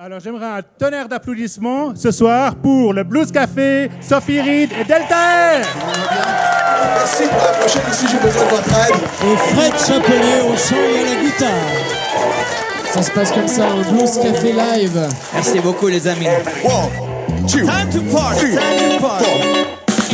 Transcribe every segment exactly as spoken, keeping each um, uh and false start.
Alors j'aimerais un tonnerre d'applaudissements ce soir pour le Blues Café, Sophie Reed et Delta Air. Merci pour la prochaine ici, j'ai besoin de votre aide. Et Fred Chapelet au chant et à la guitare. Ça se passe comme ça, un Blues Café live. Merci beaucoup les amis. One, two, Time to party, three, time to party. four.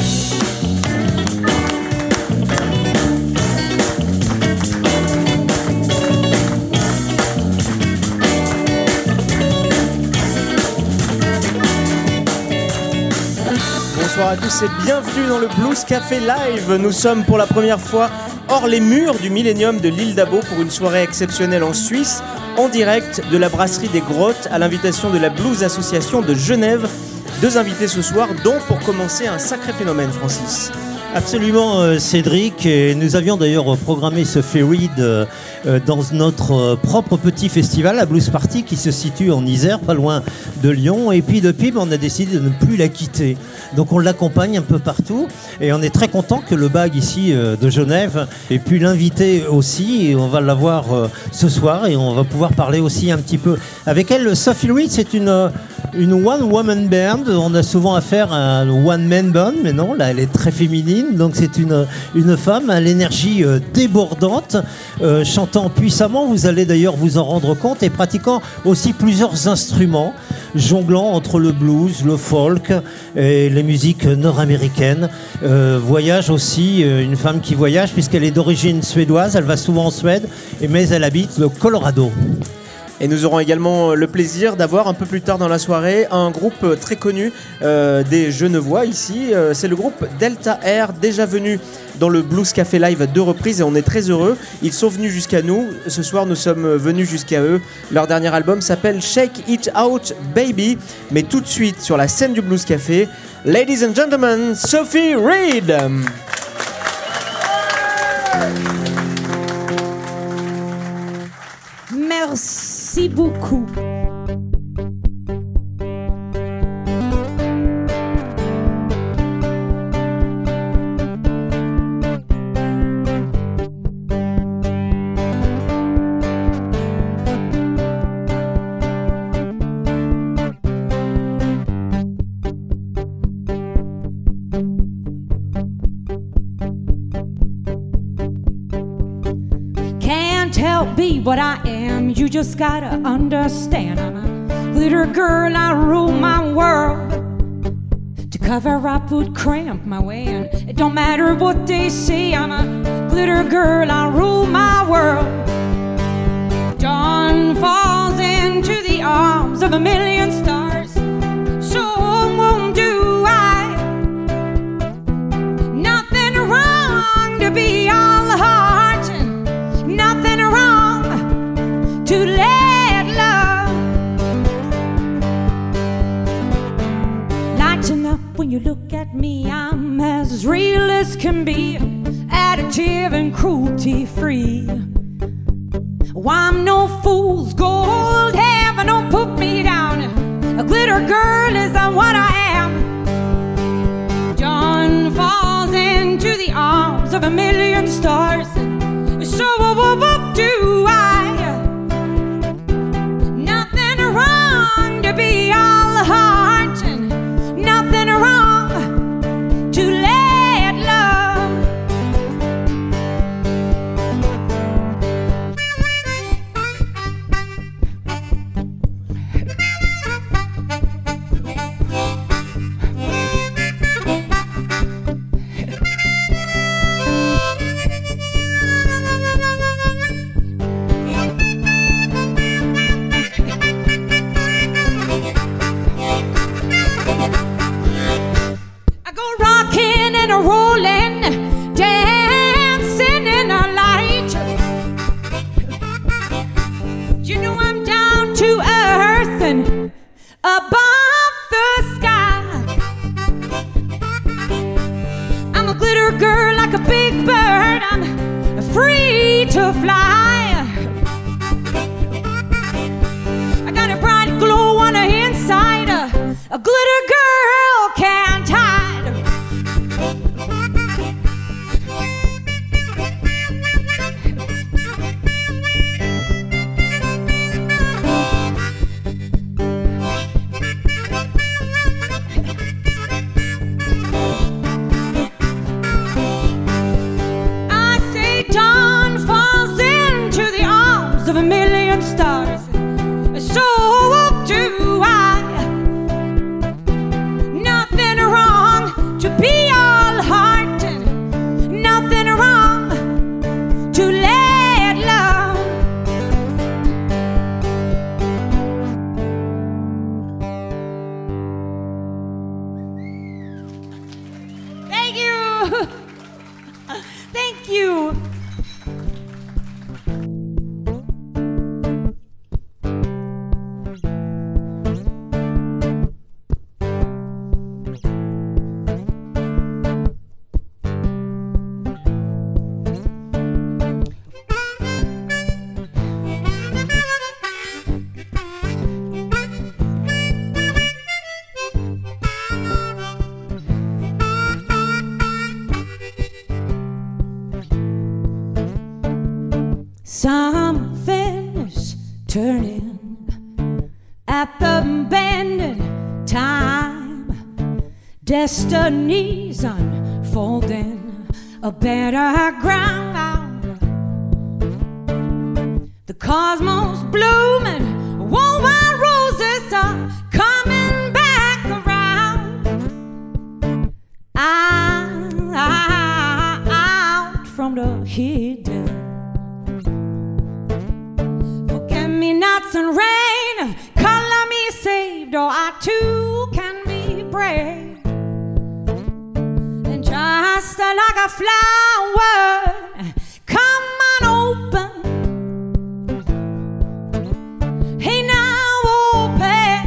Bonsoir à tous et bienvenue dans le Blues Café Live. Nous sommes pour la première fois hors les murs du Millennium de l'île d'Abo pour une soirée exceptionnelle en Suisse, en direct de la brasserie des Grottes à l'invitation de la Blues Association de Genève. Deux invités ce soir, dont pour commencer un sacré phénomène, Francis. Absolument, euh, Cédric. Et nous avions d'ailleurs programmé ce Reed euh, euh, dans notre euh, propre petit festival, la Blues Party, qui se situe en Isère, pas loin de Lyon. Et puis depuis, ben, on a décidé de ne plus la quitter. Donc on l'accompagne un peu partout. Et on est très content que le bag ici euh, de Genève ait pu l'inviter aussi. Et on va l'avoir euh, ce soir et on va pouvoir parler aussi un petit peu avec elle. Sophie Reed, c'est une, une one-woman band. On a souvent affaire à un one-man band, mais non, là, elle est très féminine. Donc c'est une, une femme à l'énergie euh, débordante, euh, chantant puissamment, vous allez d'ailleurs vous en rendre compte, et pratiquant aussi plusieurs instruments, jonglant entre le blues, le folk et les musiques nord-américaines. Euh, voyage aussi, euh, une femme qui voyage puisqu'elle est d'origine suédoise, elle va souvent en Suède, mais elle habite le Colorado. Et nous aurons également le plaisir d'avoir un peu plus tard dans la soirée un groupe très connu euh, des Genevois ici. Euh, c'est le groupe Delta Air, déjà venu dans le Blues Café Live à deux reprises et on est très heureux. Ils sont venus jusqu'à nous. Ce soir, nous sommes venus jusqu'à eux. Leur dernier album s'appelle Shake It Out Baby. Mais tout de suite, sur la scène du Blues Café, ladies and gentlemen, Sophie Reed. Merci beaucoup. Can't help be what I am. You just gotta understand. I'm a glitter girl, I rule my world. To cover up would cramp my way, and it don't matter what they say. I'm a glitter girl, I rule my world. Dawn falls into the arms of a million stars. So won't do I. Nothing wrong to be all heart, and nothing wrong to let love lighten up when you look at me. I'm as real as can be, additive and cruelty free. Oh, I'm no fool's gold, heaven don't put me down. A glitter girl is what I am. Dawn falls into the arms of a million stars. So what, what do I? Nothing wrong to be all heart, and nothing wrong to let love. I go rocking and a rolling, dancing in the light. You know I'm down to earth and above the sky. I'm a glitter girl like a big bird. I'm free to fly. I got a bright glow on the inside. A, a glitter girl can't hide. at the bending time. Destiny's unfolding a better ground. The cosmos blooming, warm white roses are coming back around. I, I, out from the hidden. Forget-me-nots and rain, color me saved, or I too can be brave. And just like a flower, come on open. Hey now open.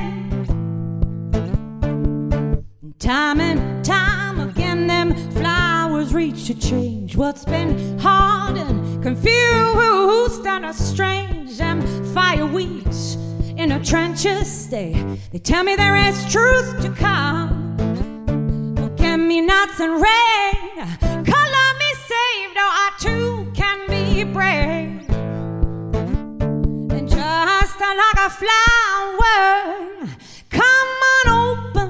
Time and time again them flowers reach to change what's been hard and confused and strange. Them fire weeds in the trenches, they, they tell me there is truth to come. Forget-me-nots and rain, color me saved, or I too can be brave. And just like a flower, come on open.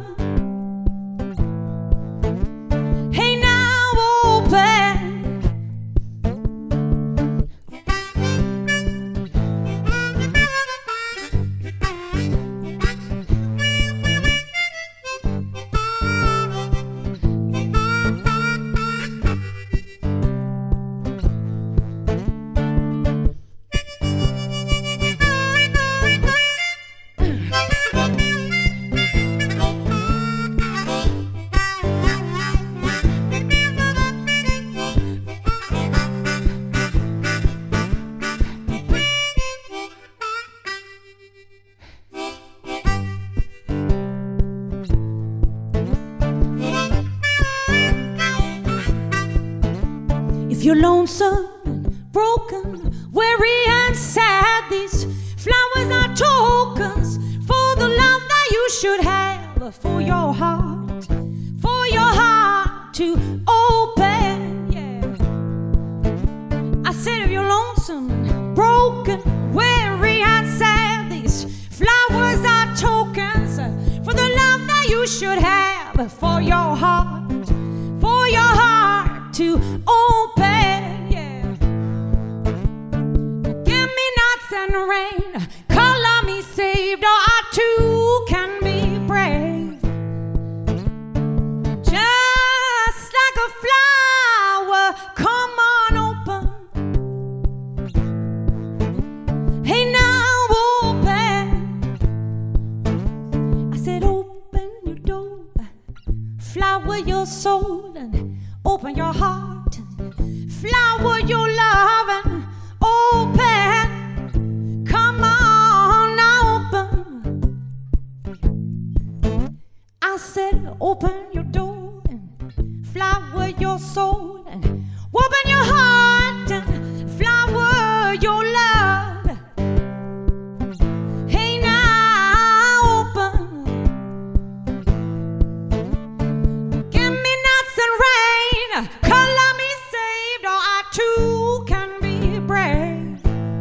Hey now open. If you're lonesome and broken, weary and sad, these flowers are tokens for the love that you should have for your heart, for your heart to open, yeah. I said if you're lonesome and broken, weary and sad, these flowers are tokens for the love that you should have for your heart, for your heart to open, yeah. Give me nuts and rain, color me saved, or I too can be brave. Just like a flower, come on open. Hey now open. I said open your door, flower your soul, and open your heart, flower your love, and open. Come on now open. I said open your door and flower your soul, and open your heart and flower your love. Hey now open. Give me nuts and rain, color me saved, or I too can be brave.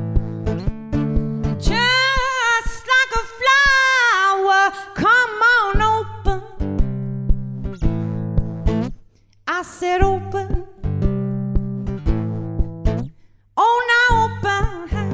Just like a flower, come on open. I said open. Oh now open.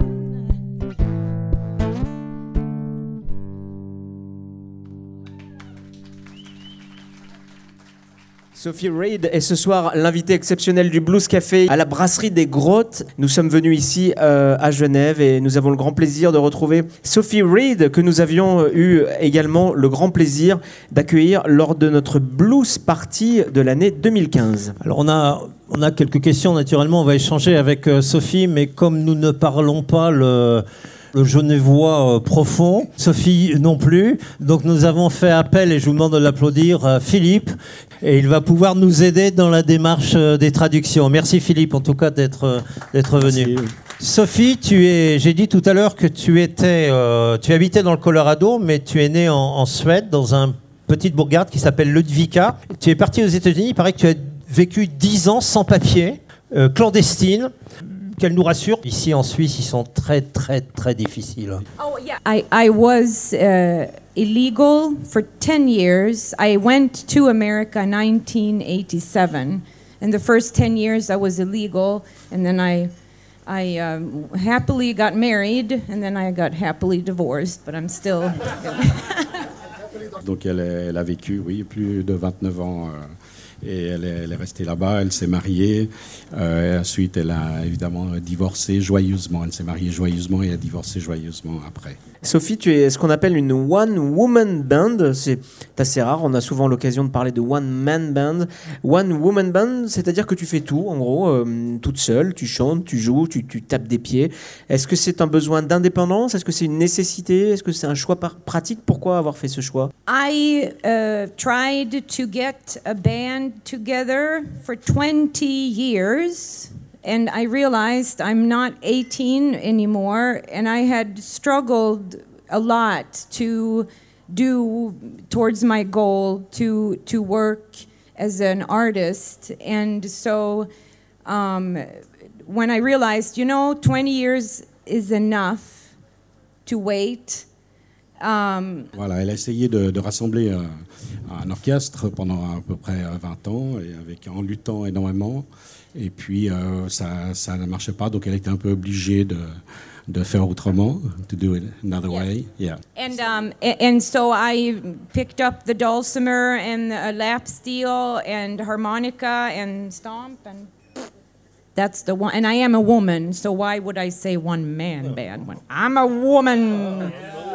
Sophie Reid est ce soir l'invitée exceptionnelle du Blues Café à la brasserie des Grottes. Nous sommes venus ici euh, à Genève et nous avons le grand plaisir de retrouver Sophie Reid, que nous avions eu également le grand plaisir d'accueillir lors de notre Blues Party de l'année deux mille quinze. Alors on a, on a quelques questions, naturellement, on va échanger avec euh, Sophie, mais comme nous ne parlons pas le... le genevois euh, profond, Sophie non plus. Donc nous avons fait appel, et je vous demande de l'applaudir, à Philippe, et il va pouvoir nous aider dans la démarche euh, des traductions. Merci Philippe, en tout cas, d'être euh, d'être venu. Merci. Sophie, tu es, j'ai dit tout à l'heure que tu étais, euh, tu habitais dans le Colorado, mais tu es née en, en Suède, dans une petite bourgade qui s'appelle Ludvika. Tu es partie aux États-Unis, il paraît que tu as vécu dix ans sans papier, euh, clandestine. qu'elle nous rassure. Ici en Suisse, ils sont très très très difficiles. Oh yeah. I I was uh, illegal for ten years. I went to America in nineteen eighty-seven, and the first ten years I was illegal, and then I I um, happily got married, and then I got happily divorced, but I'm still. Donc elle, est, elle a vécu, oui, plus de vingt-neuf ans. Euh, et elle est, elle est restée là-bas, elle s'est mariée. Euh, et ensuite, elle a évidemment divorcé joyeusement. Elle s'est mariée joyeusement et a divorcé joyeusement après. Sophie, tu es ce qu'on appelle une one-woman band. C'est assez rare, on a souvent l'occasion de parler de one-man band. One-woman band, c'est-à-dire que tu fais tout, en gros, euh, toute seule. Tu chantes, tu joues, tu, tu tapes des pieds. Est-ce que c'est un besoin d'indépendance? Est-ce que c'est une nécessité? Est-ce que c'est un choix par- pratique? Pourquoi avoir fait ce choix? I uh, tried to get a band together for twenty years, and I realized I'm not eighteen anymore, and I had struggled a lot to do towards my goal to to work as an artist. And so um, when I realized, you know, twenty years is enough to wait. Um, Voilà, elle a essayé de, de rassembler un, un orchestre pendant à peu près vingt ans, et avec, en luttant énormément. Et puis, euh, ça, ça ne marchait pas, donc elle était un peu obligée de, de faire autrement, to do it another Yes. way. Yeah. And um, a- and so I picked up the dulcimer and the lap steel and harmonica and stomp, and that's the one. And I am a woman, so why would I say one man band when I'm a woman?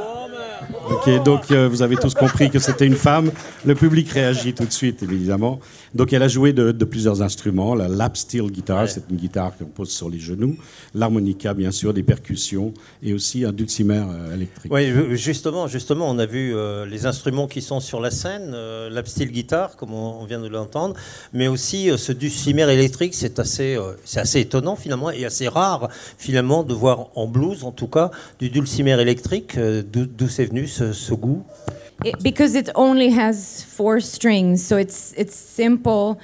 Ok, donc euh, vous avez tous compris que c'était une femme. Le public réagit tout de suite, évidemment. Donc elle a joué de, de plusieurs instruments. La lap steel guitar, ouais. C'est une guitare qu'on pose sur les genoux. L'harmonica, bien sûr, des percussions, et aussi un dulcimer euh, électrique. Oui, justement, justement, on a vu euh, les instruments qui sont sur la scène, euh, lap steel guitar, comme on, on vient de l'entendre, mais aussi euh, ce dulcimer électrique, c'est assez, euh, c'est assez étonnant finalement, et assez rare finalement de voir en blues, en tout cas, du dulcimer électrique. Euh, d'où, d'où c'est venu ce, ce goût? It, because it only has four strings, so it's it's simpler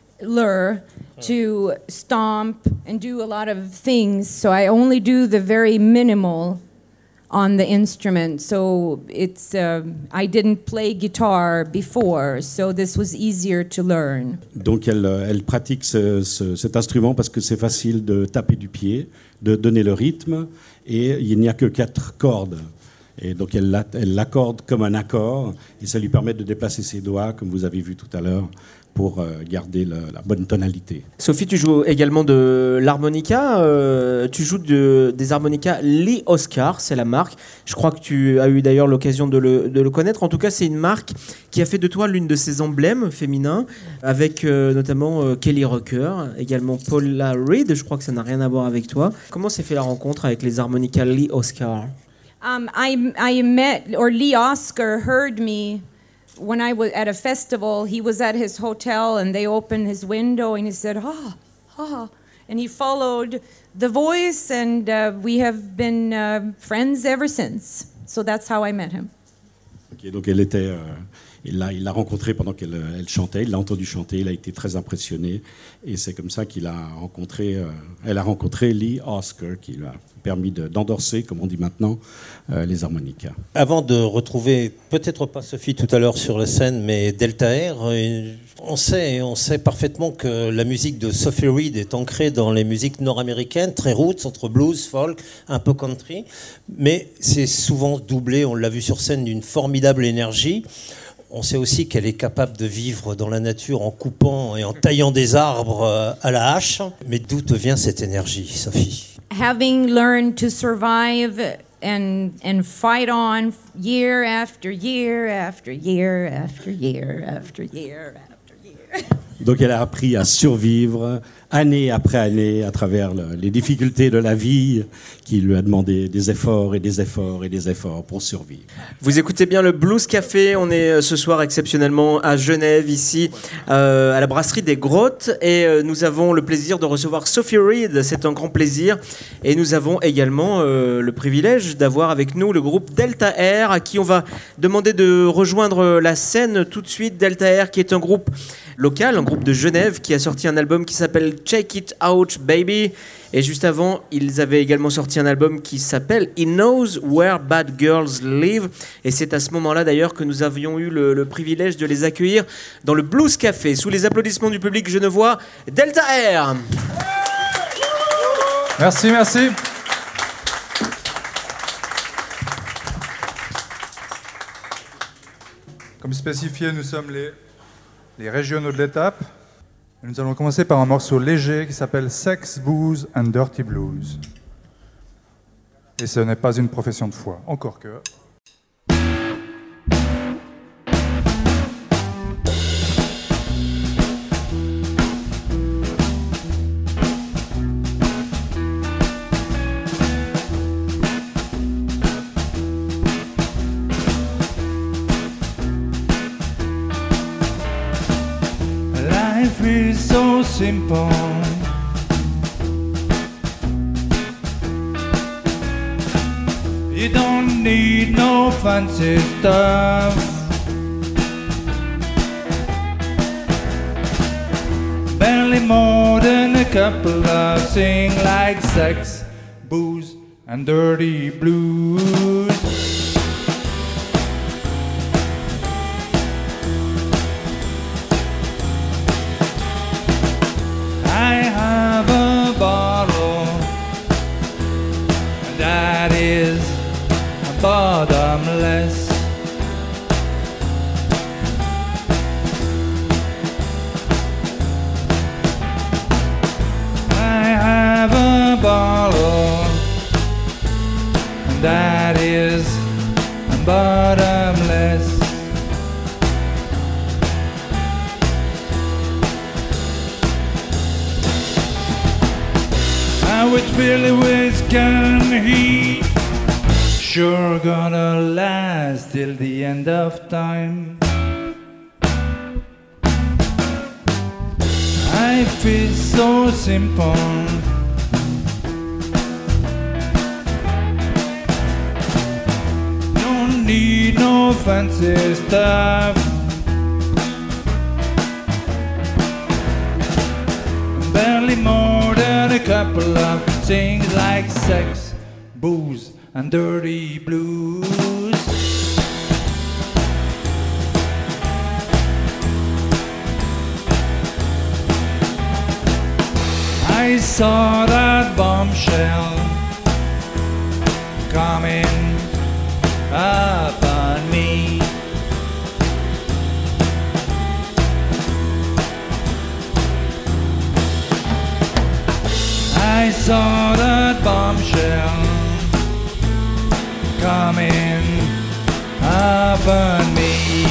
to stomp and do a lot of things. So I only do the very minimal on the instrument. So it's uh, I didn't play guitar before, so this was easier to learn. Donc elle, elle pratique ce, ce, cet instrument parce que c'est facile de taper du pied, de donner le rythme, et il n'y a que quatre cordes. Et donc elle, l'a, elle l'accorde comme un accord, et ça lui permet de déplacer ses doigts, comme vous avez vu tout à l'heure, pour euh, garder le, la bonne tonalité. Sophie, tu joues également de l'harmonica. Euh, tu joues de, des harmonicas Lee Oscar, c'est la marque. Je crois que tu as eu d'ailleurs l'occasion de le, de le connaître. En tout cas, c'est une marque qui a fait de toi l'une de ses emblèmes féminins, avec euh, notamment euh, Kelly Rucker, également Paula Reed. Je crois que ça n'a rien à voir avec toi. Comment s'est fait la rencontre avec les harmonicas Lee Oscar? Um, I I met or Lee Oscar heard me when I was at a festival. He was at his hotel and they opened his window and he said, "Ah, ah," and he followed the voice, and uh, we have been uh, friends ever since. So that's how I met him. Okay, donc elle était, euh, il l'a, il l'a rencontrée pendant qu'elle elle chantait. Il l'a entendu chanter. Il a été très impressionné, et c'est comme ça qu'il a rencontré. Euh, elle a rencontré Lee Oscar, qui lui a permis de, d'endorser, comme on dit maintenant, euh, les harmonicas. Avant de retrouver, peut-être pas Sophie tout à l'heure sur la scène, mais Delta Air, euh, on sait, on sait parfaitement que la musique de Sophie Reed est ancrée dans les musiques nord-américaines, très roots, entre blues, folk, un peu country, mais c'est souvent doublé, on l'a vu sur scène, d'une formidable énergie. On sait aussi qu'elle est capable de vivre dans la nature en coupant et en taillant des arbres à la hache. Mais d'où te vient cette énergie, Sophie ? Having learned to survive and and fight on year after year after year after year after year after year. Donc elle a appris à survivre année après année à travers le, les difficultés de la vie qui lui a demandé des efforts et des efforts et des efforts pour survivre. Vous écoutez bien le Blues Café, on est ce soir exceptionnellement à Genève, ici euh, à la brasserie des Grottes, et euh, nous avons le plaisir de recevoir Sophie Reed, c'est un grand plaisir, et nous avons également euh, le privilège d'avoir avec nous le groupe Delta Air, à qui on va demander de rejoindre la scène tout de suite. Delta Air qui est un groupe local, un groupe de Genève qui a sorti un album qui s'appelle Check It Out Baby. Et juste avant, ils avaient également sorti un album qui s'appelle He Knows Where Bad Girls Live. Et c'est à ce moment-là d'ailleurs que nous avions eu le, le privilège de les accueillir dans le Blues Café. Sous les applaudissements du public genevois, Delta Air. Merci, merci. Comme spécifié, nous sommes les, les régionaux de l'étape. Nous allons commencer par un morceau léger qui s'appelle Sex, Booze and Dirty Blues. Et ce n'est pas une profession de foi, encore que... Life is so simple. You don't need no fancy stuff. Barely more than a couple of things like sex, booze, and dirty blues. I have a bottle that is bottomless. I have a bottle that is bottomless. Which Billy whiskey and heat sure gonna last till the end of time. Life is so simple. Don't need no fancy stuff. Barely more than a couple of things like sex, booze, and dirty blues. I saw that bombshell coming up on me. I saw that bombshell coming up on me.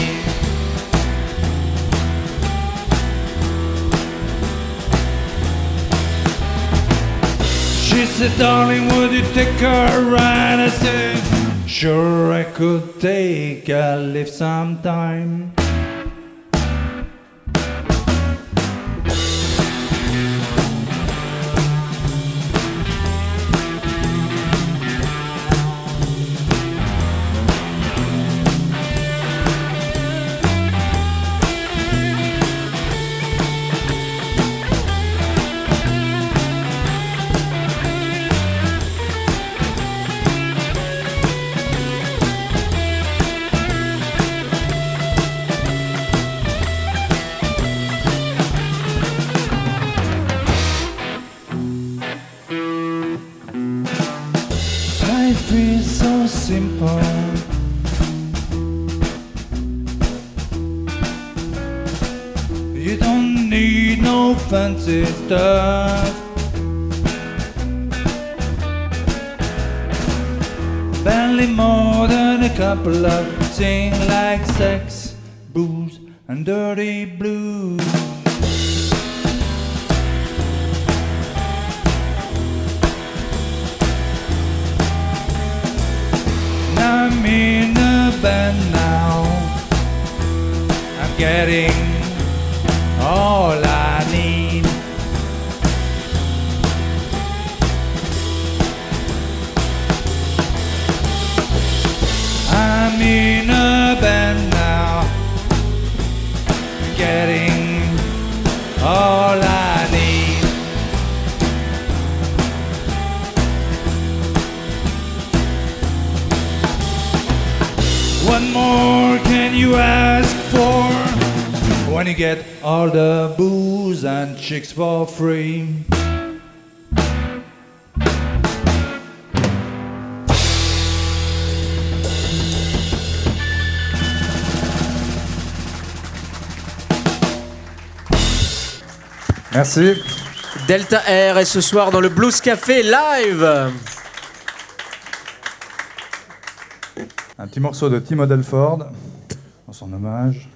She said, darling, would you take a ride? I said, sure, I could take a lift sometime. Life is so simple. You don't need no fancy stuff. Barely more than a couple of things like sex, booze, and dirty blues. I'm in a band now. I'm getting all I need. I'm in a band now. Getting all I need. more can you ask for when you get all the booze and chicks for free? Merci. Delta Air est ce soir dans le Blues Café live. Un petit morceau de Tim Odelford en son hommage.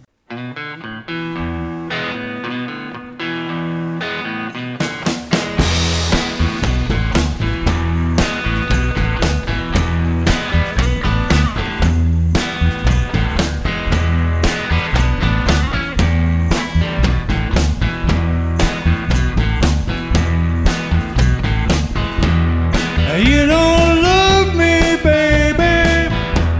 You don't love me, baby.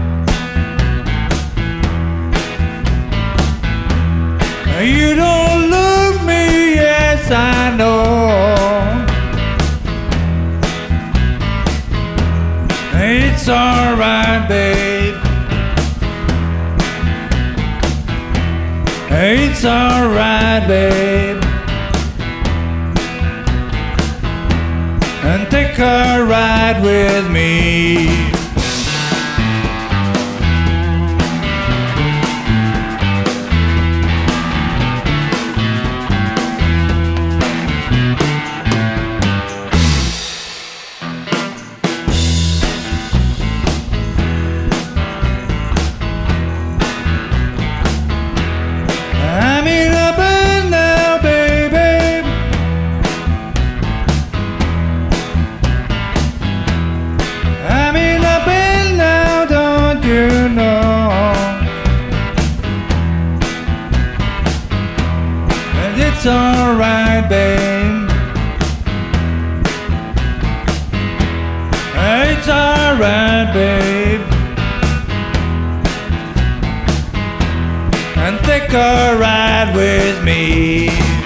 You don't love me, yes, I know. It's alright, babe. It's alright, babe. And take a ride with me. I'm in a band now, baby. I'm in a band now, don't you know? And it's alright, babe. It's alright, babe. And take a ride with me.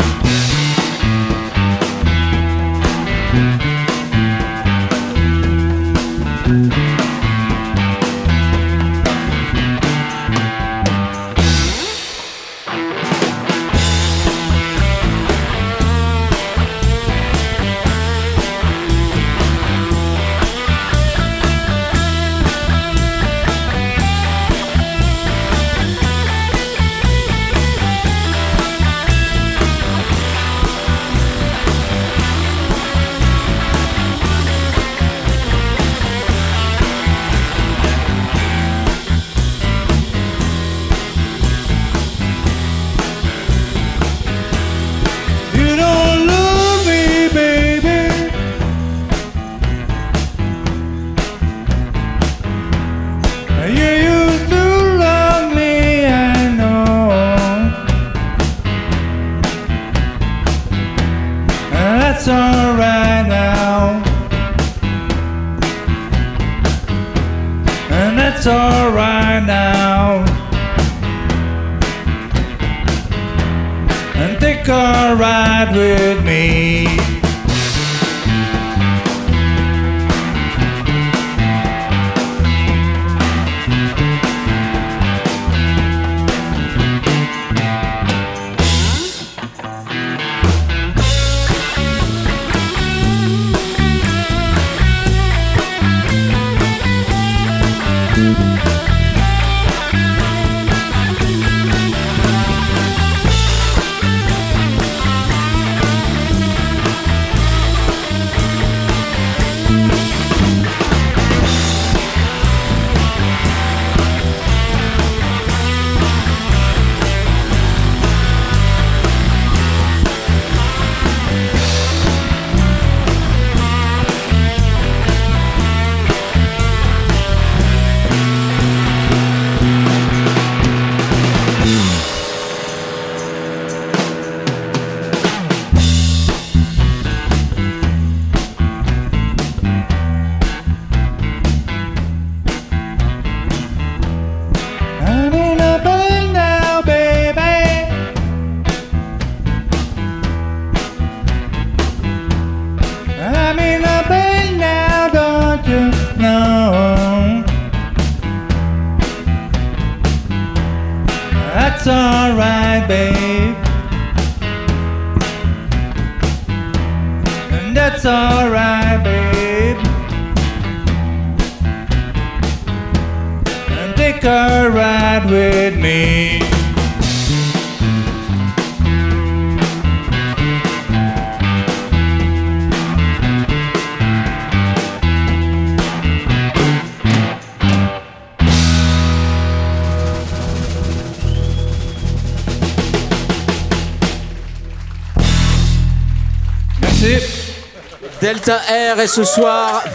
You don't love me, baby. You used to love me, I know. And that's alright now. And that's alright now. And take a ride with me. That's alright, babe. And that's alright, babe. And take a ride with me. Delta Air et ce soir,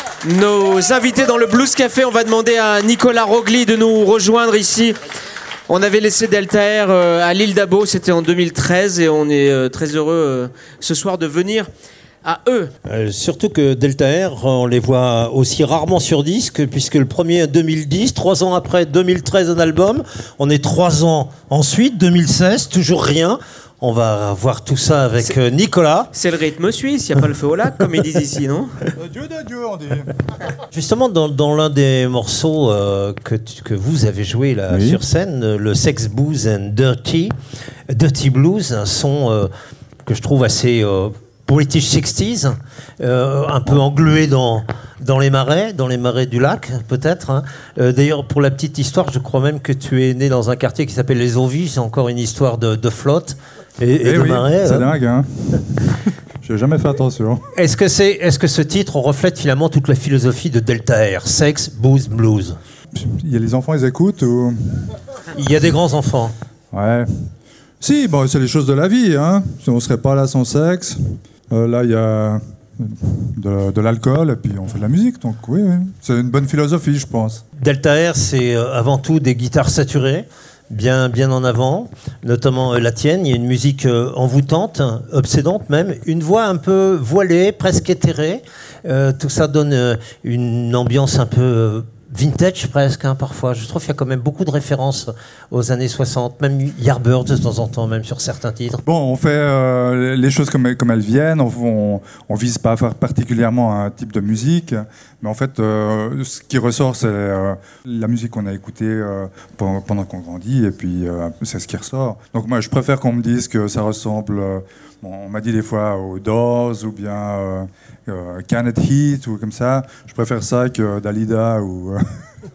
nos invités dans le Blues Café, on va demander à Nicolas Rogli de nous rejoindre ici. On avait laissé Delta Air à l'île d'Abo, c'était en deux mille treize et on est très heureux ce soir de venir à eux. Euh, surtout que Delta Air, on les voit aussi rarement sur disque, puisque le premier deux mille dix, trois ans après deux mille treize un album, on est trois ans ensuite, deux mille seize, toujours rien. On va voir tout ça avec c'est, Nicolas. C'est le rythme suisse, il n'y a pas le feu au lac, comme ils disent ici, non? Dieu de Dieu, on dit. Justement, dans, dans l'un des morceaux euh, que, que vous avez joué là, oui. sur scène, le Sex, Booze and Dirty, Dirty Blues, un son euh, que je trouve assez euh, British sixties, euh, un peu englué dans, dans les marais, dans les marais du lac, peut-être. Hein. Euh, d'ailleurs, pour la petite histoire, je crois même que tu es né dans un quartier qui s'appelle Les Eaux-Vives, c'est encore une histoire de, de flotte. Et, et, et de oui, marais, c'est hein. dingue, hein. J'ai jamais fait attention. Est-ce que, c'est, est-ce que ce titre reflète finalement toute la philosophie de Delta Air, Sex, Booze, Blues? Il y a les enfants, ils écoutent ou... Il y a des grands enfants. Ouais. Si, bon, c'est les choses de la vie, hein. On ne serait pas là sans sexe. Euh, là, il y a de, de l'alcool et puis on fait de la musique. Donc oui, oui. C'est une bonne philosophie, je pense. Delta Air, c'est avant tout des guitares saturées. Bien, bien en avant, notamment euh, la tienne. Il y a une musique euh, envoûtante, obsédante même, une voix un peu voilée, presque éthérée. Euh, tout ça donne euh, une ambiance un peu euh, vintage presque, hein, parfois. Je trouve qu'il y a quand même beaucoup de références aux années soixante, même Yardbirds de temps en temps, même sur certains titres. Bon, on fait euh, les choses comme, comme elles viennent. On, on vise pas à faire particulièrement un type de musique. Mais en fait, euh, ce qui ressort, c'est euh, la musique qu'on a écoutée euh, pendant, pendant qu'on grandit, et puis euh, c'est ce qui ressort. Donc moi, je préfère qu'on me dise que ça ressemble, euh, bon, on m'a dit des fois aux Doors, ou bien euh, euh, Can It Heat, ou comme ça. Je préfère ça que Dalida, ou... Euh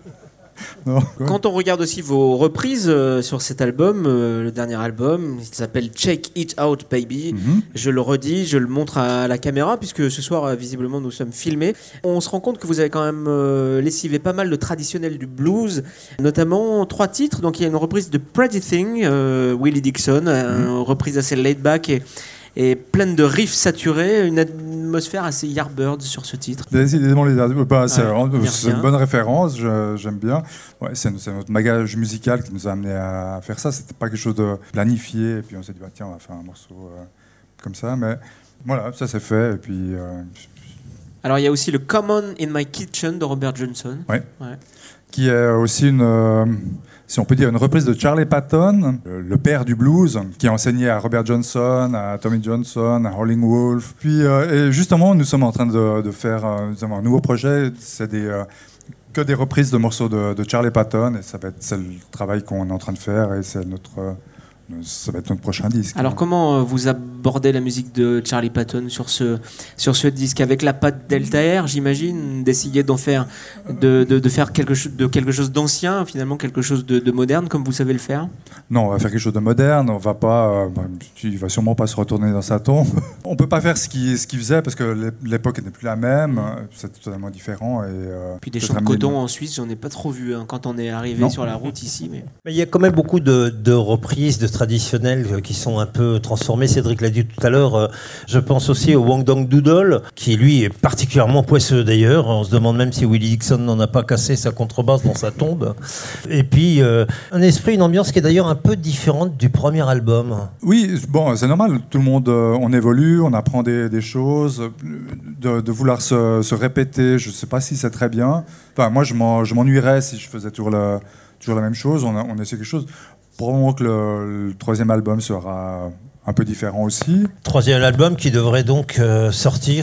Non, quand on regarde aussi vos reprises euh, sur cet album, euh, le dernier album, il s'appelle Check It Out Baby. Mm-hmm. Je le redis, je le montre à la caméra puisque ce soir, euh, visiblement, nous sommes filmés. On se rend compte que vous avez quand même euh, lessivé pas mal de traditionnels du blues, notamment trois titres. Donc il y a une reprise de Pretty Thing, euh, Willie Dixon, mm-hmm. une reprise assez laid back et et pleine de riffs saturés, une atmosphère assez Yardbirds sur ce titre. Décidément, les Yardbirds, bah, c'est, ouais, c'est une bonne référence, je, j'aime bien. Ouais, c'est, c'est notre bagage musical qui nous a amené à faire ça. C'était pas quelque chose de planifié, et puis on s'est dit, bah, tiens, on va faire un morceau euh, comme ça. Mais voilà, ça s'est fait, et puis... Euh, Alors, il y a aussi le Common in My Kitchen de Robert Johnson. Ouais. ouais. Qui est aussi une... Euh, si on peut dire, une reprise de Charlie Patton, le père du blues, qui a enseigné à Robert Johnson, à Tommy Johnson, à Howlin' Wolf. Puis, euh, et justement, nous sommes en train de, de faire euh, nous avons un nouveau projet. C'est des, euh, que des reprises de morceaux de, de Charlie Patton. Et ça va être, c'est le travail qu'on est en train de faire. Et c'est notre... Euh, ça va être notre prochain disque. Alors, comment vous abordez la musique de Charlie Patton sur ce, sur ce disque? Avec la patte Delta Air, j'imagine, d'essayer d'en faire, de, de, de faire quelque chose, de quelque chose d'ancien, finalement quelque chose de, de moderne, comme vous savez le faire? Non, on va faire quelque chose de moderne. On va pas, euh, il va sûrement pas se retourner dans sa tombe. On peut pas faire ce qu'il ce qu'il faisait parce que l'époque n'est plus la même. C'est totalement différent. Et, euh, Puis des champs de coton en Suisse, j'en ai pas trop vu hein, quand on est arrivé non. sur la route ici. Mais... mais il y a quand même beaucoup de, de reprises, de traditionnels qui sont un peu transformés. Cédric l'a dit tout à l'heure. Je pense aussi au Wang Dong Doodle, qui lui est particulièrement poisseux d'ailleurs. On se demande même si Willie Dixon n'en a pas cassé sa contrebasse dans sa tombe. Et puis euh, un esprit, une ambiance qui est d'ailleurs un peu différente du premier album. Oui, bon, c'est normal. Tout le monde, euh, on évolue, on apprend des, des choses. De, de vouloir se, se répéter, je ne sais pas si c'est très bien. Enfin, moi, je, m'en, je m'ennuierais si je faisais toujours la, toujours la même chose. On, a, on essaie quelque chose. Probablement que le, le troisième album sera un peu différent aussi. Troisième album qui devrait donc euh, sortir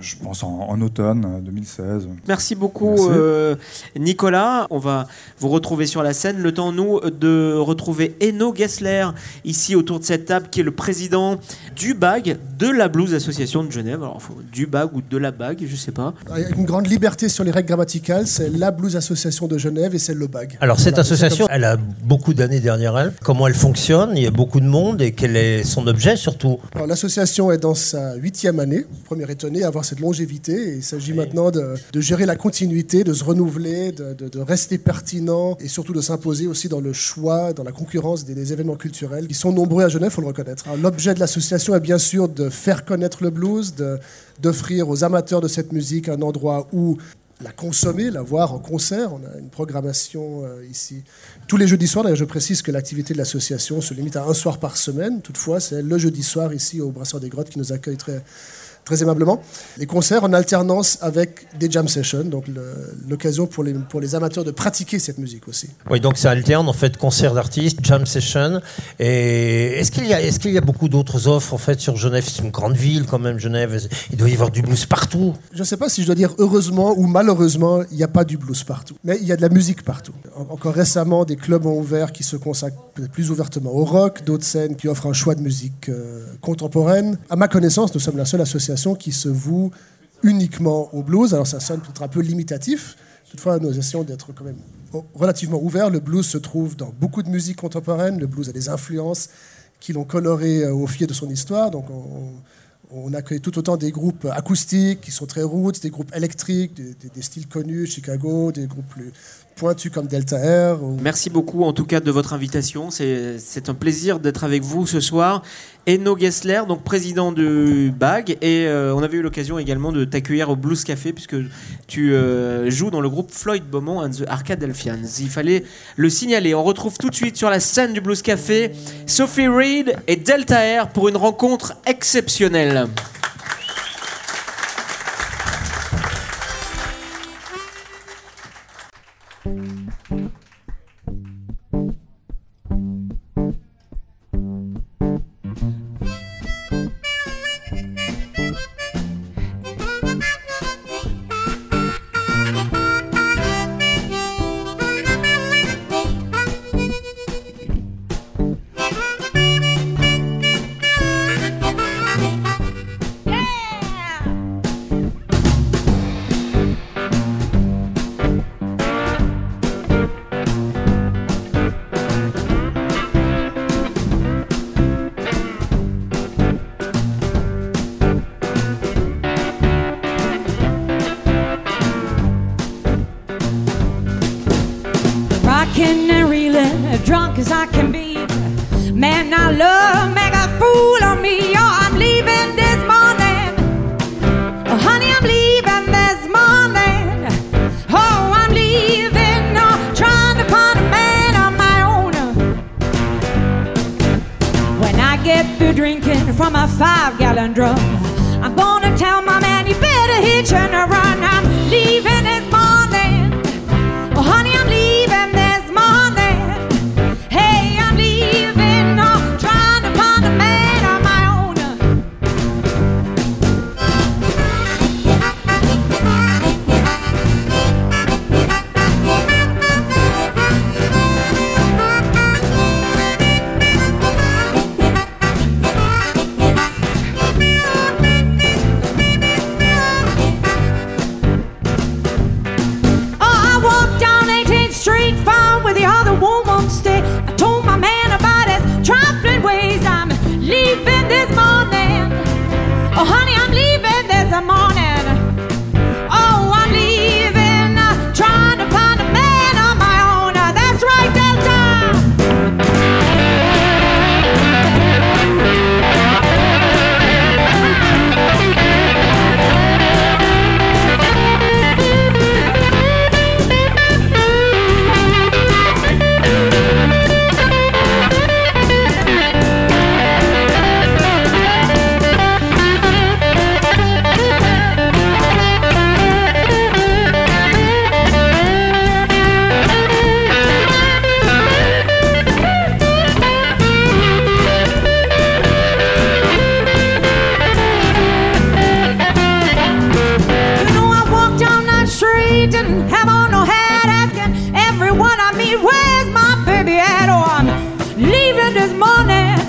je pense en, en automne deux mille seize. Merci beaucoup euh, Nicolas. On va vous retrouver sur la scène. Le temps, nous, de retrouver Enno Gessler, ici autour de cette table, qui est le président du B A G, de la Blues Association de Genève. Alors, faut, du B A G ou de la B A G, je sais pas. Avec une grande liberté sur les règles grammaticales, c'est la Blues Association de Genève et c'est le B A G. Alors cette voilà, association, elle a beaucoup d'années derrière elle. Comment elle fonctionne? Il y a beaucoup de monde et quel est son objet surtout? Alors, l'association est dans sa huitième année. Premier étonné à avoir cette longévité. Et il s'agit oui. maintenant de, de gérer la continuité, de se renouveler, de, de, de rester pertinent et surtout de s'imposer aussi dans le choix, dans la concurrence des, des événements culturels qui sont nombreux à Genève, il faut le reconnaître. Alors, l'objet de l'association est bien sûr de faire connaître le blues, de, d'offrir aux amateurs de cette musique un endroit où la consommer, la voir en concert. On a une programmation euh, ici tous les jeudis soirs. D'ailleurs, je précise que l'activité de l'association se limite à un soir par semaine. Toutefois, c'est le jeudi soir ici au Brasseur des Grottes qui nous accueille très, très aimablement. Les concerts en alternance avec des jam sessions, donc le, l'occasion pour les, pour les amateurs de pratiquer cette musique aussi. Oui, donc ça alterne en fait concert d'artistes, jam session. Et est-ce qu'il y a, est-ce qu'il y a beaucoup d'autres offres en fait sur Genève? C'est une grande ville quand même, Genève. Il doit y avoir du blues partout. Je ne sais pas si je dois dire heureusement ou malheureusement, il n'y a pas du blues partout. Mais il y a de la musique partout. Encore récemment, des clubs ont ouvert qui se consacrent peut-être plus ouvertement au rock, d'autres scènes qui offrent un choix de musique euh, contemporaine. À ma connaissance, nous sommes la seule association qui se voue uniquement au blues. Alors ça sonne peut-être un peu limitatif. Toutefois, nous essayons d'être quand même relativement ouverts. Le blues se trouve dans beaucoup de musique contemporaine. Le blues a des influences qui l'ont coloré au fil de son histoire. Donc on, on accueille tout autant des groupes acoustiques qui sont très roots, des groupes électriques, des, des, des styles connus, Chicago, des groupes plus pointus comme Delta Air. Ou... Merci beaucoup en tout cas de votre invitation. C'est, c'est un plaisir d'être avec vous ce soir. Enno Gessler, donc président du B A G, et euh, on avait eu l'occasion également de t'accueillir au Blues Café puisque tu euh, joues dans le groupe Floyd Beaumont and the Arkadelphians. Il fallait le signaler. On retrouve tout de suite sur la scène du Blues Café Sophie Reed et Delta Air pour une rencontre exceptionnelle. Drunk as I can be, man, I love make a fool of me. Oh, I'm leaving this morning. Oh, honey, I'm leaving this morning. Oh, I'm leaving, oh, trying to find a man on my own. When I get through drinking from a five-gallon drum, I'm gonna tell my man you better hitch and run. I'm leaving this morning. Oh, honey, I'm leaving this morning. Hey, I'm leaving, oh, trying to find a man on my own.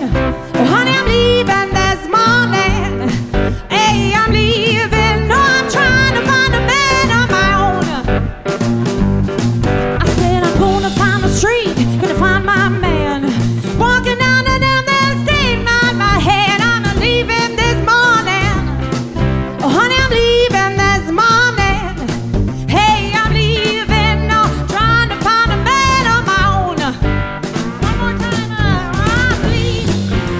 Oh, honey, I'm leaving this morning. Hey, I'm leaving. No, I'm trying to find a man on my own. I said I'm gonna find the street, gonna find my man. Walking down and down that street, nod my head. I'm leaving this morning. Oh, honey, I'm leaving this morning. Hey, I'm leaving. No, trying to find a man on my own. One more time, I'm leaving.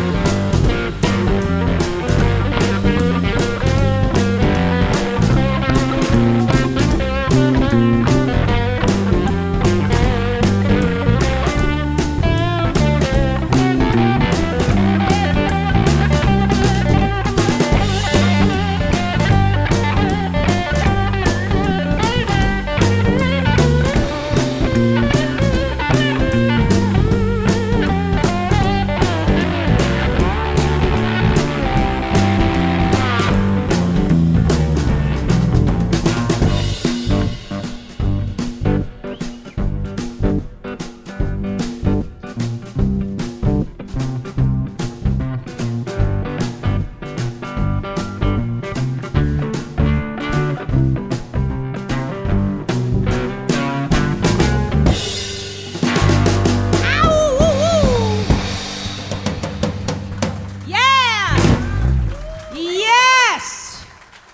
Yeah! Yes!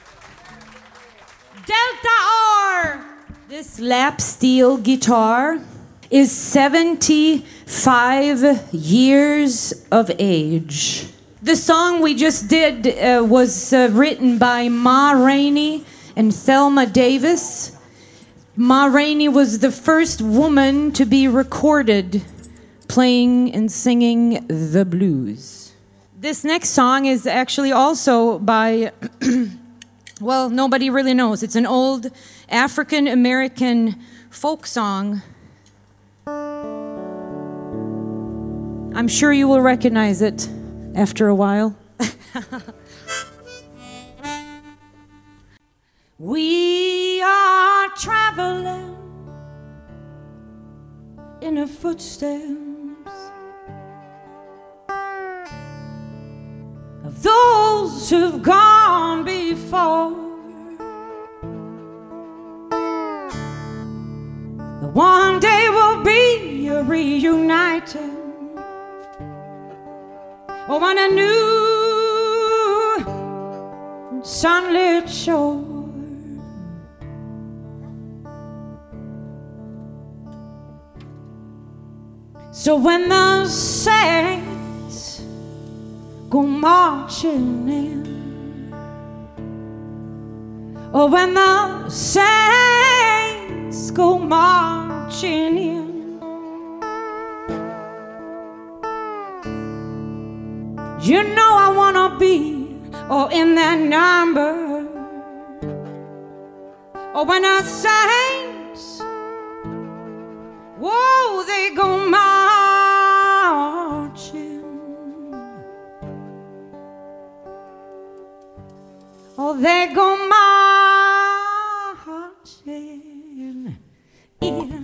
Delta R! This lap steel guitar is seventy-five years of age. The song we just did uh, was uh, written by Ma Rainey and Thelma Davis. Ma Rainey was the first woman to be recorded playing and singing the blues. This next song is actually also by, well, nobody really knows. It's an old African American folk song. I'm sure you will recognize it after a while. We are traveling in the footsteps of those who've gone before. The one day we'll be reunited on a new sunlit shore. So when the saints go marching in, or when the saints go marching in, you know I wanna be oh in that number. Oh, when the saints, whoa, they go marching. Oh, they go marching in.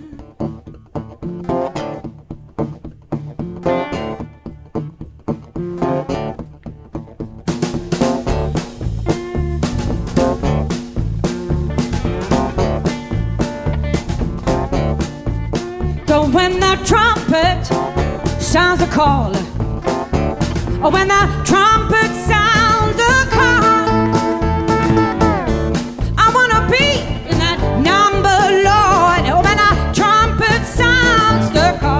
When the trumpet sounds a call, or when the trumpet sounds a call, I wanna be in that number, Lord. Or when the trumpet sounds the call.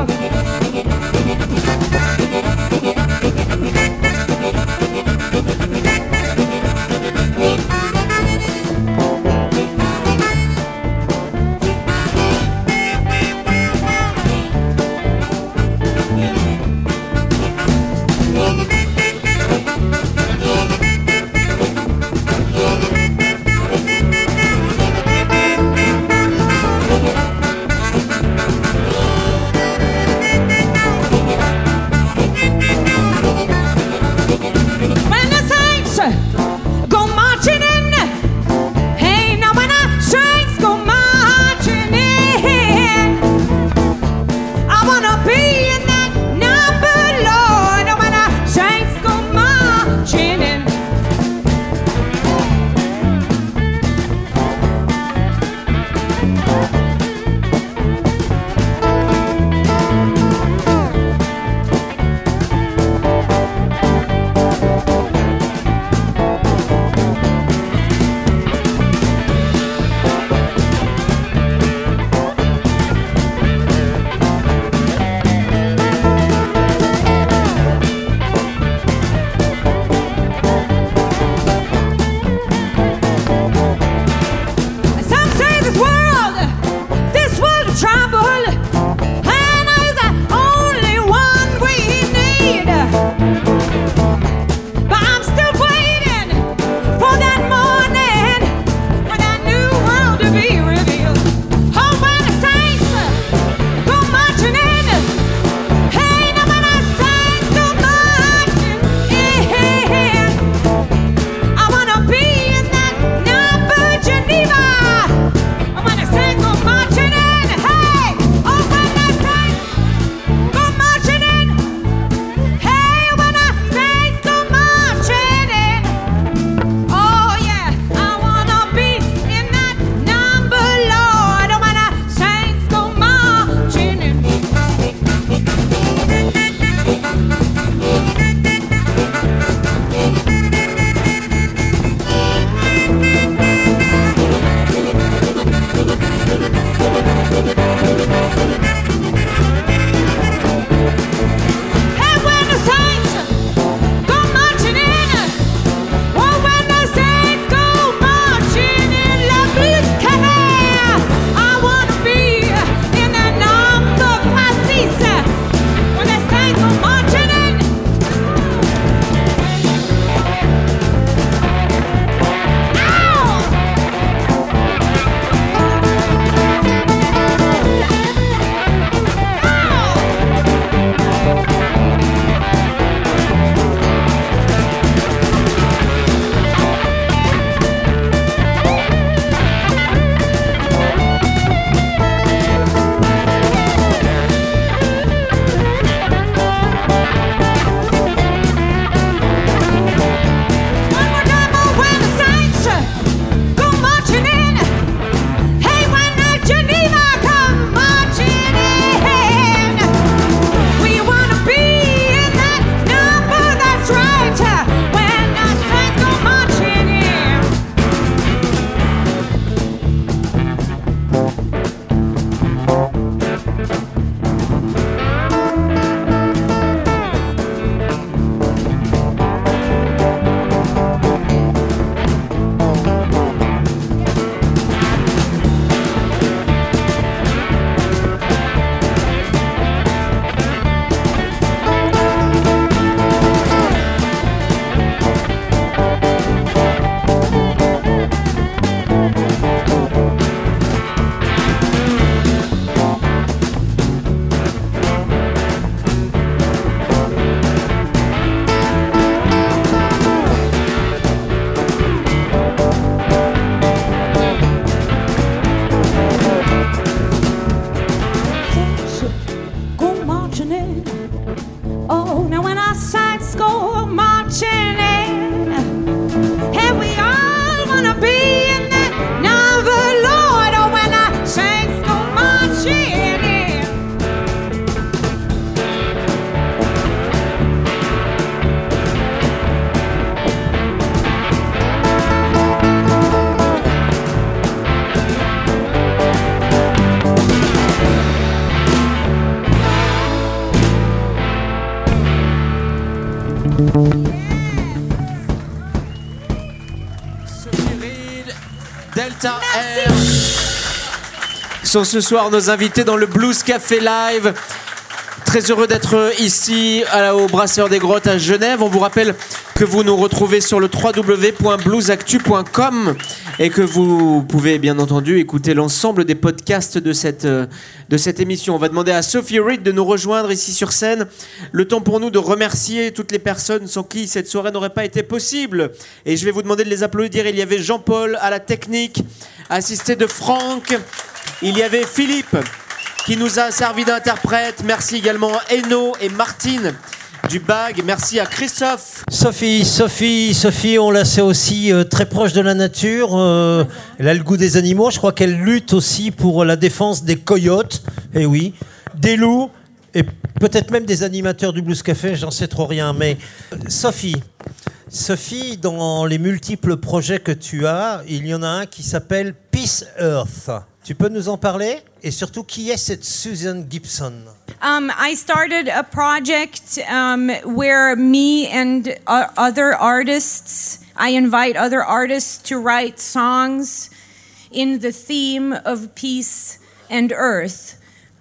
oh. Now when our saints go marching in, and we all wanna be in that number, Lord. Oh, when our saints go marching in. Sophie Reed, Delta Air sont ce soir nos invités dans le Blues Café Live. Très heureux d'être ici à, au Brasseur des Grottes à Genève. On vous rappelle que vous nous retrouvez sur le w w w point blues actu point com et que vous pouvez bien entendu écouter l'ensemble des podcasts de cette, de cette émission. On va demander à Sophie Reed de nous rejoindre ici sur scène. Le temps pour nous de remercier toutes les personnes sans qui cette soirée n'aurait pas été possible. Et je vais vous demander de les applaudir. Il y avait Jean-Paul à la technique, assisté de Franck. Il y avait Philippe qui nous a servi d'interprète. Merci également à Eno et Martine du Bag. Merci à Christophe. Sophie, Sophie, Sophie, on la sait aussi euh, très proche de la nature. Euh, elle a le goût des animaux. Je crois qu'elle lutte aussi pour la défense des coyotes. Eh oui, des loups et peut-être même des animateurs du Blues Café. J'en sais trop rien. Mais Sophie, Sophie, dans les multiples projets que tu as, il y en a un qui s'appelle Peace Earth. Tu peux nous en parler? Et surtout, qui est cette Susan Gibson? Um, I started a project um, where me and uh, other artists, I invite other artists to write songs in the theme of peace and earth.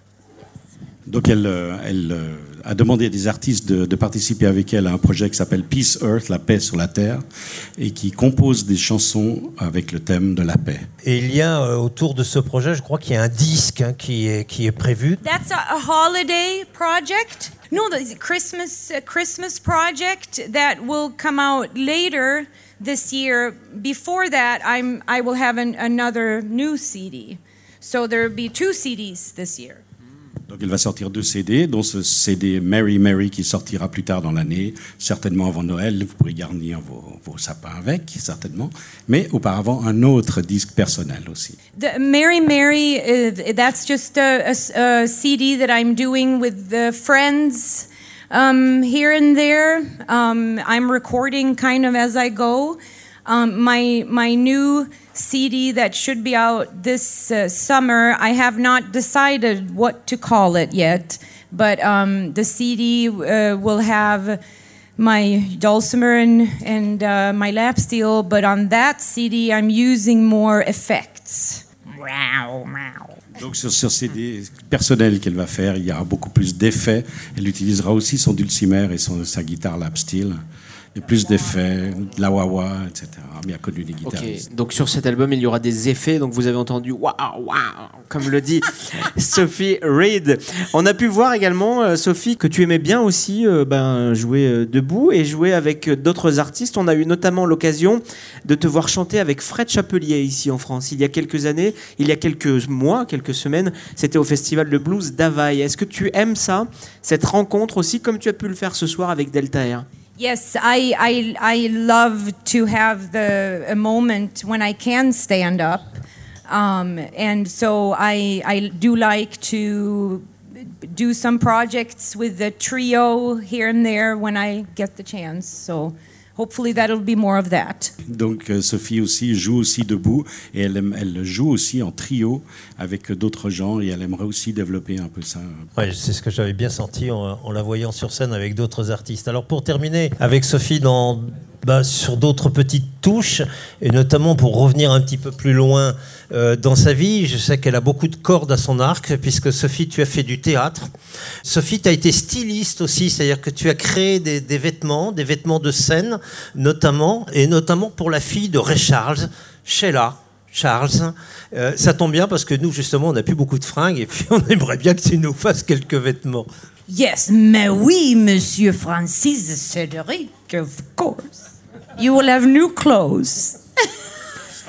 Donc elle, euh, elle euh, a demandé à des artistes de, de participer avec elle à un projet qui s'appelle Peace Earth, la paix sur la terre, et qui compose des chansons avec le thème de la paix. Et il y a euh, autour de ce projet, je crois qu'il y a un disque hein, qui est qui est prévu. That's a, a holiday project. No, the Christmas a Christmas project that will come out later this year. Before that, I'm I will have an, another new C D. So there will be two C Ds this year. Donc elle va sortir deux C D, dont ce C D Mary Mary qui sortira plus tard dans l'année, certainement avant Noël. Vous pourrez garnir vos, vos sapins avec, certainement. Mais auparavant, un autre disque personnel aussi. The Mary Mary, uh, that's just a, a, a C D that I'm doing with the friends um, here and there. Um, I'm recording kind of as I go. Um, my my new C D that should be out this uh, summer, I have not decided what to call it yet, but um, the C D uh, will have my dulcimer and, and uh, my lap steel, but on that C D I'm using more effects. Donc sur ce C D personnel qu'elle va faire, il y aura beaucoup plus d'effets. Elle utilisera aussi son dulcimer et son, sa guitare lap steel. Et plus d'effets, de la wah-wah, et cetera. Bien connu des guitaristes. Okay. Donc sur cet album, il y aura des effets. Donc vous avez entendu waouh, waouh, comme le dit Sophie Reed. On a pu voir également, euh, Sophie, que tu aimais bien aussi euh, ben, jouer euh, debout et jouer avec d'autres artistes. On a eu notamment l'occasion de te voir chanter avec Fred Chapelier ici en France. Il y a quelques années, il y a quelques mois, quelques semaines, c'était au Festival de Blues d'Havaï. Est-ce que tu aimes ça, cette rencontre aussi, comme tu as pu le faire ce soir avec Delta Air? Yes, I, I, I love to have the a moment when I can stand up. Um, and so I, I do like to do some projects with the trio here and there when I get the chance. So hopefully that'll be more of that. Donc euh, Sophie aussi joue aussi debout et elle, aime, elle joue aussi en trio avec d'autres gens et elle aimerait aussi développer un peu ça. Ouais, c'est ce que j'avais bien senti en, en la voyant sur scène avec d'autres artistes. Alors pour terminer avec Sophie dans, bah, sur d'autres petites touches et notamment pour revenir un petit peu plus loin euh, dans sa vie, je sais qu'elle a beaucoup de cordes à son arc puisque Sophie, tu as fait du théâtre. Sophie, tu as été styliste aussi, c'est-à-dire que tu as créé des, des vêtements, des vêtements de scène notamment, et notamment pour la fille de Ray Charles, Sheila Charles. Euh, ça tombe bien parce que nous, justement, on n'a plus beaucoup de fringues et puis on aimerait bien que tu nous fasses quelques vêtements. Yes, mais oui, Monsieur Francis Cédric, of course. You will have new clothes.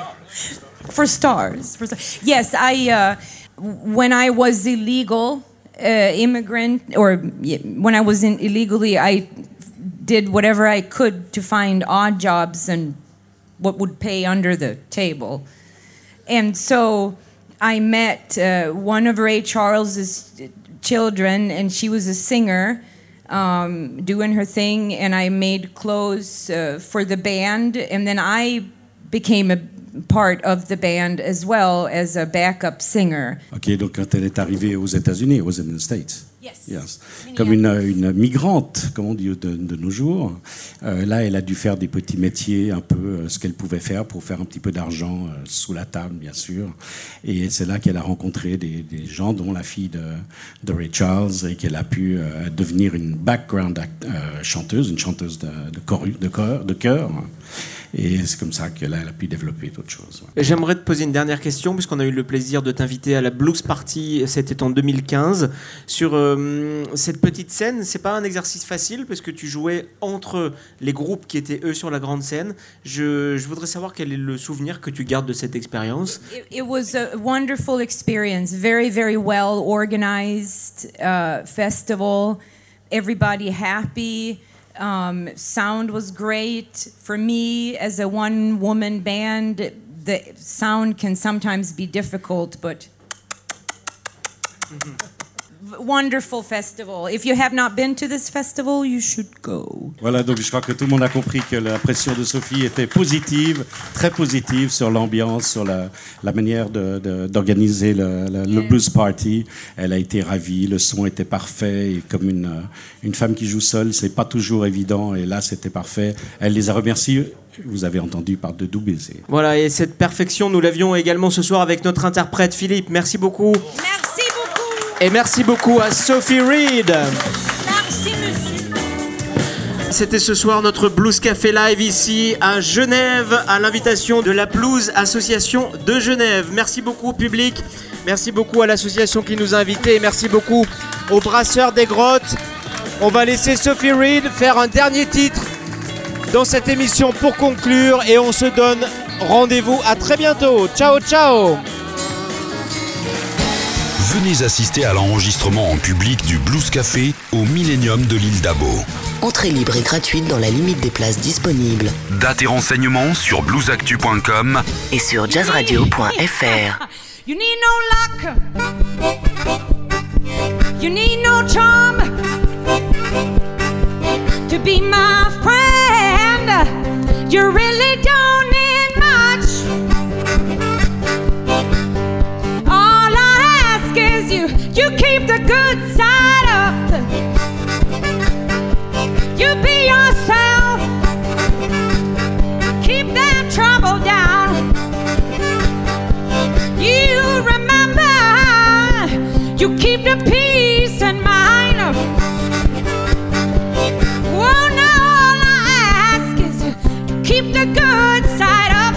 For stars. For stars. Yes, I. Uh, when I was illegal uh, immigrant, or when I was in illegally, I did whatever I could to find odd jobs and what would pay under the table. And so I met uh, one of Ray Charles's children, and she was a singer, um, doing her thing, and I made clothes uh, for the band, and then I became a part of the band as well as a backup singer. Ok, donc quand elle est arrivée aux États-Unis, aux in the States. Yes. Yes. Comme une, une migrante, comme on dit de, de nos jours. Euh, là, elle a dû faire des petits métiers, un peu euh, ce qu'elle pouvait faire pour faire un petit peu d'argent euh, sous la table, bien sûr. Et c'est là qu'elle a rencontré des, des gens, dont la fille de, de Ray Charles, et qu'elle a pu euh, devenir une background act, euh, chanteuse, une chanteuse de, de, choru, de, chœur, de chœur. Et c'est comme ça qu'elle a, elle a pu développer d'autres choses. Et j'aimerais te poser une dernière question, puisqu'on a eu le plaisir de t'inviter à la Blues Party, c'était en deux mille quinze. Sur euh, cette petite scène, c'est pas un exercice facile, parce que tu jouais entre les groupes qui étaient eux sur la grande scène. Je, je voudrais savoir quel est le souvenir que tu gardes de cette expérience. It, it was a wonderful experience, very, very well organized uh, festival, everybody happy. Um, sound was great. For me, as a one-woman band, the sound can sometimes be difficult, but mm-hmm. Wonderful festival. If you have not been to this festival, you should go. Voilà, donc je crois que tout le monde a compris que l'impression de Sophie était positive, très positive sur l'ambiance, sur la, la manière de, de, d'organiser le, le, le Blues Party. Elle a été ravie, le son était parfait, et comme une, une femme qui joue seule, c'est pas toujours évident, et là c'était parfait. Elle les a remerciés. Vous avez entendu par de doux baisers. Voilà, et cette perfection, nous l'avions également ce soir avec notre interprète Philippe. Merci beaucoup. Merci beaucoup. Et merci beaucoup à Sophie Reed. Merci, monsieur. C'était ce soir notre Blues Café Live ici à Genève, à l'invitation de la Blues Association de Genève. Merci beaucoup au public, merci beaucoup à l'association qui nous a invités, et merci beaucoup aux brasseurs des grottes. On va laisser Sophie Reed faire un dernier titre dans cette émission pour conclure, et on se donne rendez-vous à très bientôt. Ciao, ciao. Venez assister à l'enregistrement en public du Blues Café au Millennium de l'île d'Abo. Entrée libre et gratuite dans la limite des places disponibles. Dates et renseignements sur blues actu point com et sur jazz radio point f r. You need no luck. You need no charm to be my friend. You really don't need much. All I ask is you, you keep the good side up. You be yourself. Keep that trouble down. You remember, you keep the peace in mind. Oh, now all I ask is keep the good side up.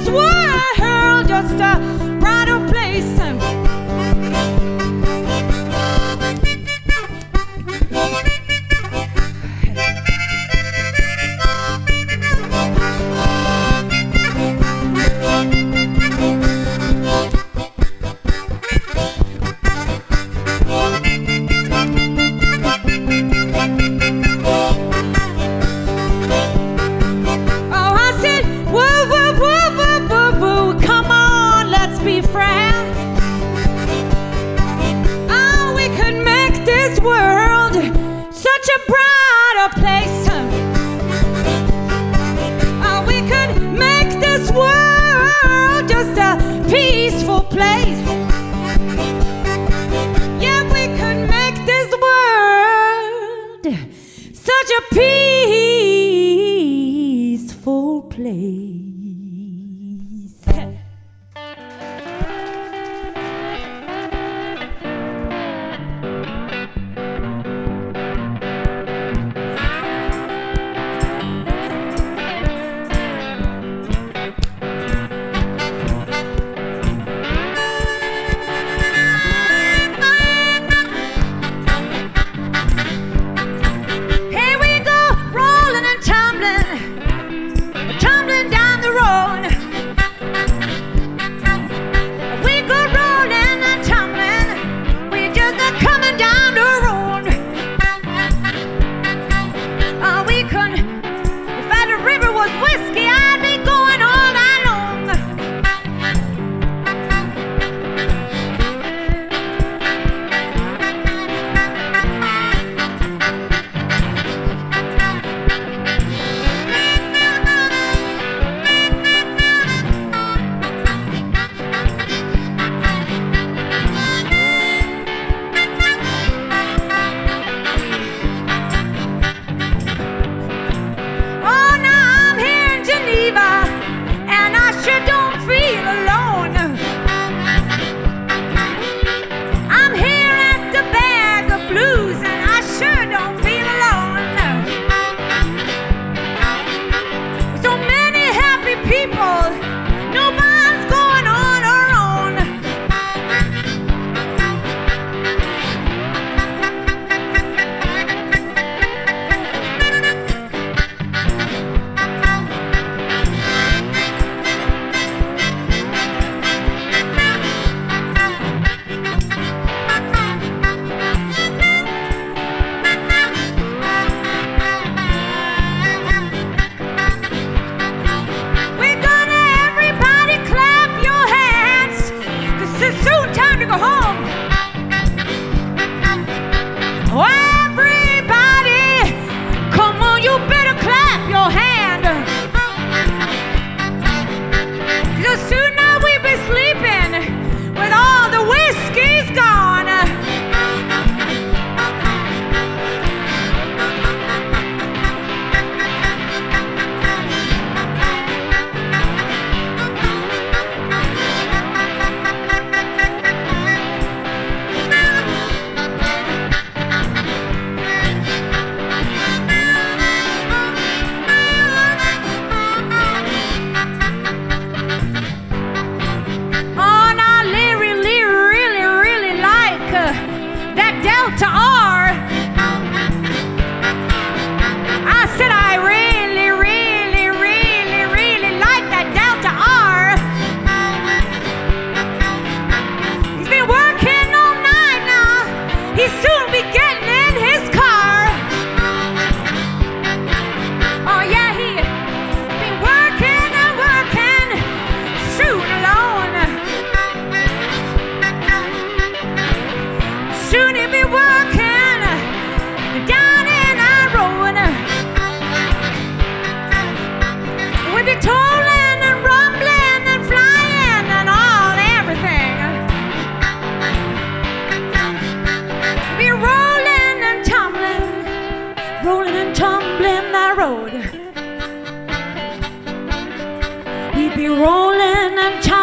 this world just a brighter place. Rolling and tumbling